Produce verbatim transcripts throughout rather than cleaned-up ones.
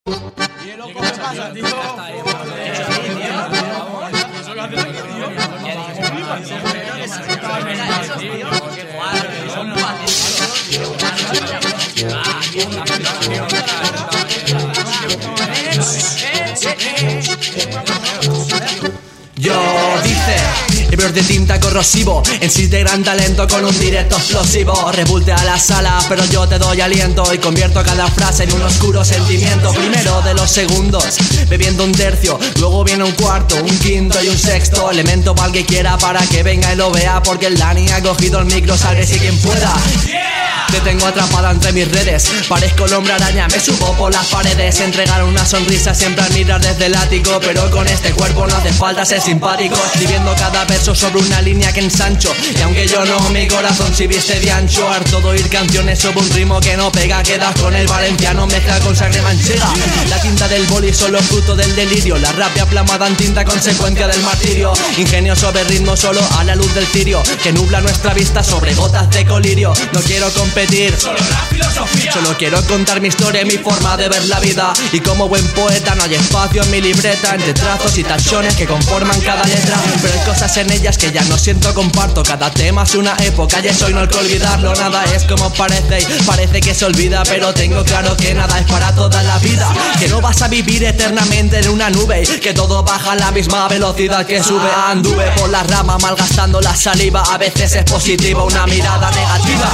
Y loco, ¿qué pasa, tío? Yo dice, hebreos de tinta corrosivo, en sí de gran talento con un directo explosivo. Revulte a la sala, pero yo te doy aliento y convierto cada frase en un oscuro sentimiento. Primero de los segundos, bebiendo un tercio, luego viene un cuarto, un quinto y un sexto. Elemento para el que quiera para que venga y lo vea, porque el Dani ha cogido el micro, sálvese quien pueda. Te tengo atrapada entre mis redes, parezco el hombre araña, me subo por las paredes. Entregar una sonrisa siempre al mirar desde el ático, pero con este cuerpo no hace falta ser simpático. Escribiendo cada verso sobre una línea que ensancho, y aunque yo no, mi corazón si viste de ancho. Harto de oír canciones sobre un ritmo que no pega, quedas con el valenciano mezcla con sangre manchega. La tinta del boli solo fruto del delirio, la rapia plamada en tinta consecuencia del martirio. Ingenio sobre ritmo solo a la luz del cirio, que nubla nuestra vista sobre gotas de colirio. No quiero competir, solo la filosofía. Solo quiero contar mi historia y mi forma de ver la vida. Y como buen poeta no hay espacio en mi libreta, entre trazos y tachones que conforman cada letra. Pero hay cosas en ellas que ya no siento, comparto. Cada tema es una época y eso no hay que olvidarlo. Nada es como parece y parece que se olvida, pero tengo claro que nada es para toda la vida. Que no vas a vivir eternamente en una nube, que todo baja a la misma velocidad que sube. Anduve por la rama malgastando la saliva, a veces es positiva una mirada negativa.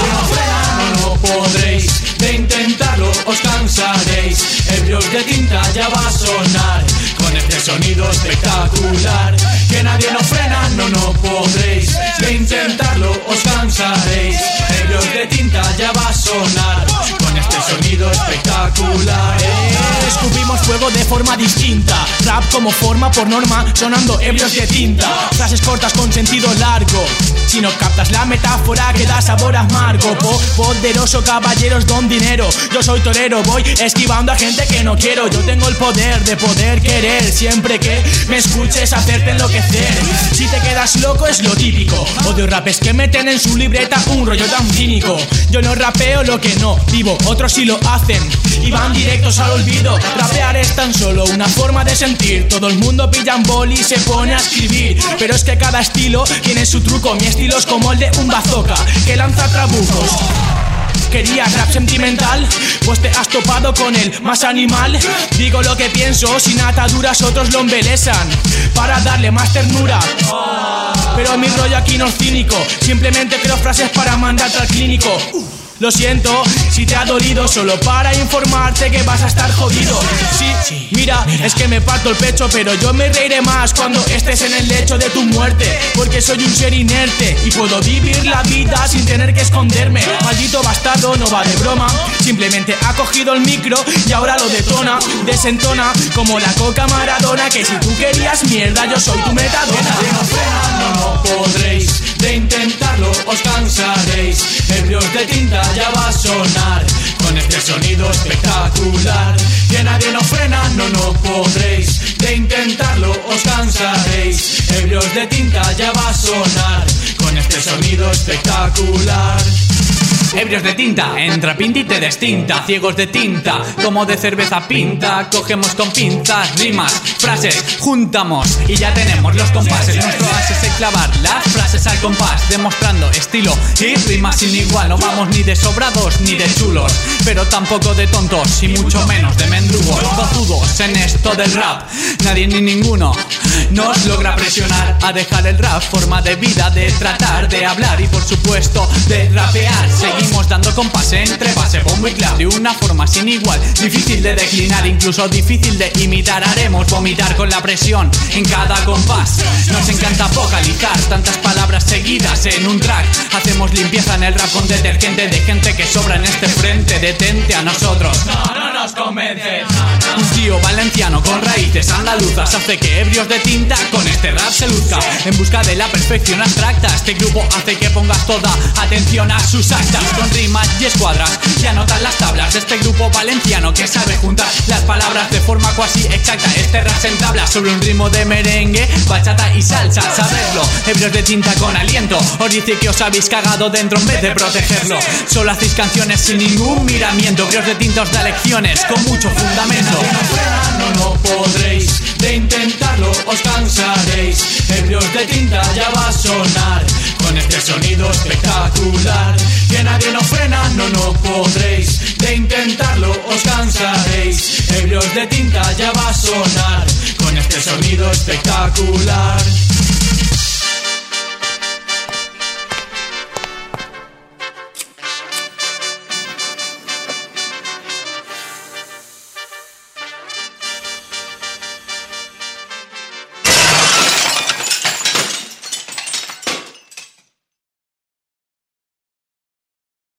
No podréis, de intentarlo os cansaréis. Ebrios de tinta ya va a sonar, con este sonido espectacular. Que nadie nos frena, no, no podréis, de intentarlo os cansaréis. Ebrios de tinta ya va a sonar, con este sonido espectacular. Escupimos fuego de forma distinta, rap como forma por norma, sonando ebrios de tinta. Frases cortas con sentido largo, si no captas la metáfora que da sabor amargo. Po Poderoso caballeros don dinero, yo soy torero, voy esquivando a gente que no quiero. Yo tengo el poder de poder querer, siempre que me escuches hacerte enloquecer. Si te quedas loco es lo típico, odio rapes que meten en su libreta un rollo tan cínico. Yo no rapeo lo que no vivo, otros sí lo hacen y van directos al olvido. Rapear es tan solo una forma de sentir, todo el mundo pilla un boli y se pone a escribir. Pero es que cada estilo tiene su truco, mi estilo es como el de un bazooka que lanza trabucos. ¿Querías rap sentimental? Pues te has topado con el más animal. Digo lo que pienso, sin ataduras otros lo embelesan para darle más ternura. Pero mi rollo aquí no es cínico, simplemente creo frases para mandarte al clínico. Lo siento, si te ha dolido, solo para informarte que vas a estar jodido. Sí, mira, es que me parto el pecho, pero yo me reiré más cuando estés en el lecho de tu muerte, porque soy un ser inerte y puedo vivir la vida sin tener que esconderme. Maldito bastardo, no va de broma, simplemente ha cogido el micro y ahora lo detona. Desentona como la coca Maradona, que si tú querías mierda, yo soy tu metadona. No, no podréis, de intentarlo os cansaréis. Ebrios de tinta ya va a sonar, con este sonido espectacular. Que nadie nos frena, no, no podréis, de intentarlo os cansaréis. Ebrios de tinta ya va a sonar, con este sonido espectacular. Ebrios de tinta, entra pinta y te destinta. Ciegos de tinta, como de cerveza pinta. Cogemos con pinzas, rimas, frases, juntamos y ya tenemos los compases. Nuestro as es el clavar las frases al compás, demostrando estilo y rimas sin igual. No vamos ni de sobrados ni de chulos, pero tampoco de tontos y mucho menos de mendrugos. Tozudos en esto del rap, nadie ni ninguno nos logra presionar a dejar el rap, forma de vida, de tratar, de hablar y por supuesto de rapear. Seguimos dando compás entre base, bombo y clap de una forma sin igual, difícil de declinar, incluso difícil de imitar. Haremos vomitar con la presión en cada compás. Nos encanta vocalizar tantas palabras seguidas en un track. Hacemos limpieza en el rap con detergente de gente que sobra en este frente. Detente a nosotros, no, no nos convence. Un tío barrio valenciano con raíces andaluzas hace que Ebrios de Tinta con este rap se luzca. En busca de la perfección abstracta, este grupo hace que pongas toda atención a sus actas. Con rimas y escuadras y anotan las tablas de este grupo valenciano que sabe juntar las palabras de forma cuasi exacta. Este rap se entabla sobre un ritmo de merengue, bachata y salsa, saberlo. Ebrios de Tinta con aliento, os dice que os habéis cagado dentro en vez de protegerlo. Solo hacéis canciones sin ningún miramiento. Ebrios de Tinta os da lecciones con mucho fundamento. No, no podréis, de intentarlo os cansaréis. Ebrios de Tinta ya va a sonar con este sonido espectacular. Que nadie nos frena, no, no podréis, de intentarlo os cansaréis. Ebrios de Tinta ya va a sonar con este sonido espectacular.